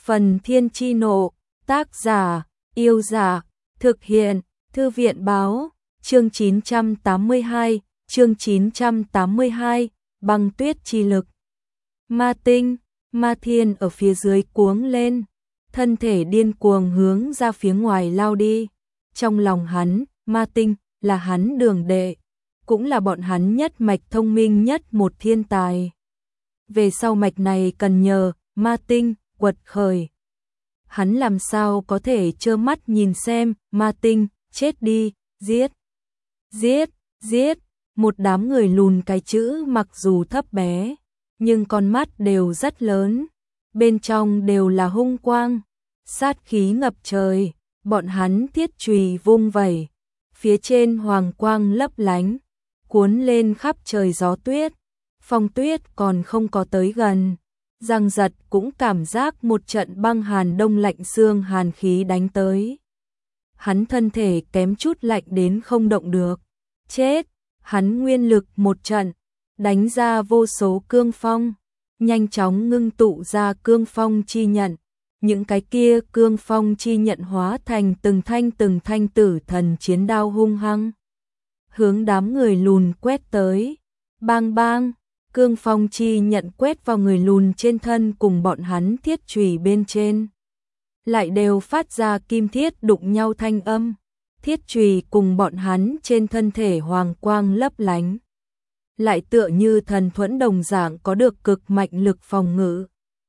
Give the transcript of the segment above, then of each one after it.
Phần Thiên Chi Nộ, tác giả, Yêu Dạ, thực hiện, Thư viện Báo, chương 982, Băng Tuyết Chi Lực. Ma Tinh, Ma Thiên ở phía dưới cuống lên, thân thể điên cuồng hướng ra phía ngoài lao đi. Trong lòng hắn, Ma Tinh là hắn đường đệ, cũng là bọn hắn nhất mạch thông minh nhất một thiên tài. Về sau mạch này cần nhờ Ma Tinh quật khởi. Hắn làm sao có thể trơ mắt nhìn xem Ma Tinh chết đi, giết, giết, giết. Một đám người lùn cái chữ mặc dù thấp bé, nhưng con mắt đều rất lớn, bên trong đều là hung quang, sát khí ngập trời. Bọn hắn thiết chùy vung vẩy, phía trên hoàng quang lấp lánh, cuốn lên khắp trời gió tuyết. Phong tuyết còn không có tới gần, Giang Giật cũng cảm giác một trận băng hàn đông lạnh xương hàn khí đánh tới. Hắn thân thể kém chút lạnh đến không động được. Chết! Hắn nguyên lực một trận, đánh ra vô số cương phong, nhanh chóng ngưng tụ ra cương phong chi nhận. Những cái kia cương phong chi nhận hóa thành từng thanh tử thần chiến đao hung hăng, hướng đám người lùn quét tới. Bang bang, cương phong chi nhận quét vào người lùn trên thân cùng bọn hắn thiết chùy bên trên, lại đều phát ra kim thiết đụng nhau thanh âm. Thiết chùy cùng bọn hắn trên thân thể hoàng quang lấp lánh, lại tựa như thần thuẫn đồng dạng có được cực mạnh lực phòng ngự.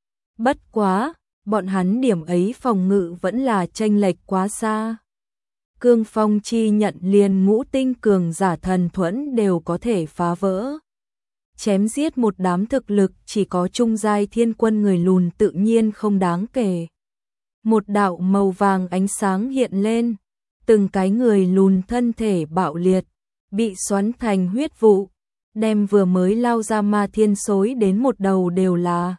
Bất quá, bọn hắn điểm ấy phòng ngự vẫn là chênh lệch quá xa. Cương phong chi nhận liền ngũ tinh cường giả thần thuẫn đều có thể phá vỡ. Chém giết một đám thực lực chỉ có trung giai thiên quân người lùn tự nhiên không đáng kể. Một đạo màu vàng ánh sáng hiện lên, từng cái người lùn thân thể bạo liệt, bị xoắn thành huyết vụ, đem vừa mới lao ra Ma Thiên xối đến một đầu đều là.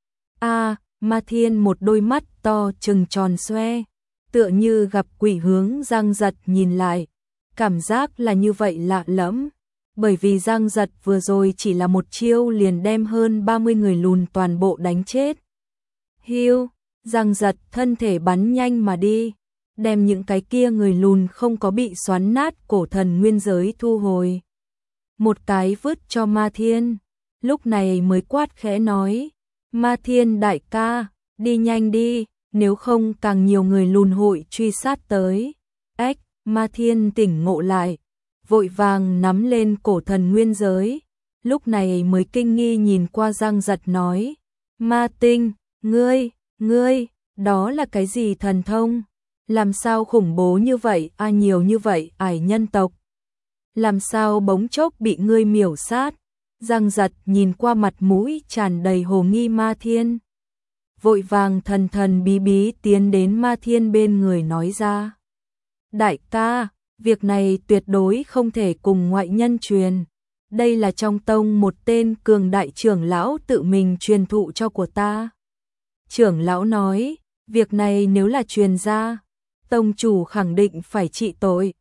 Ma Thiên một đôi mắt to trừng tròn xoe, tựa như gặp quỷ hướng Giang Giật nhìn lại. Cảm giác là như vậy lạ lẫm, bởi vì Giang Giật vừa rồi chỉ là một chiêu liền đem hơn 30 người lùn toàn bộ đánh chết. Hiu, Giang Giật thân thể bắn nhanh mà đi, đem những cái kia người lùn không có bị xoắn nát cổ thần nguyên giới thu hồi. Một cái vứt cho Ma Thiên, lúc này mới quát khẽ nói, Ma Thiên đại ca, đi nhanh đi, nếu không càng nhiều người lùn hội truy sát tới. Ếch, Ma Thiên tỉnh ngộ lại, vội vàng nắm lên cổ thần nguyên giới, lúc này mới kinh nghi nhìn qua Giang Giật nói, Ma Tinh, ngươi, đó là cái gì thần thông? Làm sao khủng bố như vậy, nhiều như vậy ải nhân tộc? Làm sao bỗng chốc bị ngươi miểu sát? Giang Giật nhìn qua mặt mũi tràn đầy hồ nghi Ma Thiên, vội vàng thần bí tiến đến Ma Thiên bên người nói ra. Đại ca, việc này tuyệt đối không thể cùng ngoại nhân truyền. Đây là trong tông một tên cường đại trưởng lão tự mình truyền thụ cho của ta. Trưởng lão nói, việc này nếu là truyền ra, tông chủ khẳng định phải trị tội.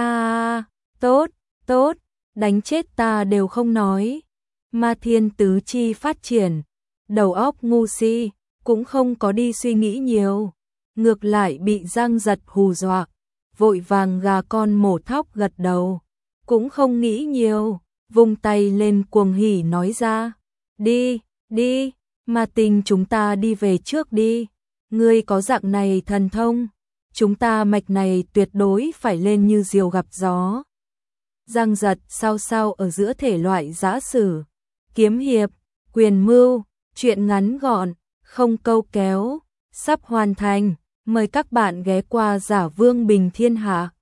Tốt, đánh chết ta đều không nói. Ma Thiên tứ chi phát triển, đầu óc ngu si, cũng không có đi suy nghĩ nhiều, ngược lại bị Giang Giật hù dọa, vội vàng gà con mổ thóc gật đầu, cũng không nghĩ nhiều, vung tay lên cuồng hỉ nói ra, đi, Ma Tinh chúng ta đi về trước đi, ngươi có dạng này thần thông, chúng ta mạch này tuyệt đối phải lên như diều gặp gió. Giang Giật sao ở giữa thể loại giã sử, kiếm hiệp, quyền mưu, chuyện ngắn gọn, không câu kéo, sắp hoàn thành, mời các bạn ghé qua Giả Vương Bình Thiên Hạ.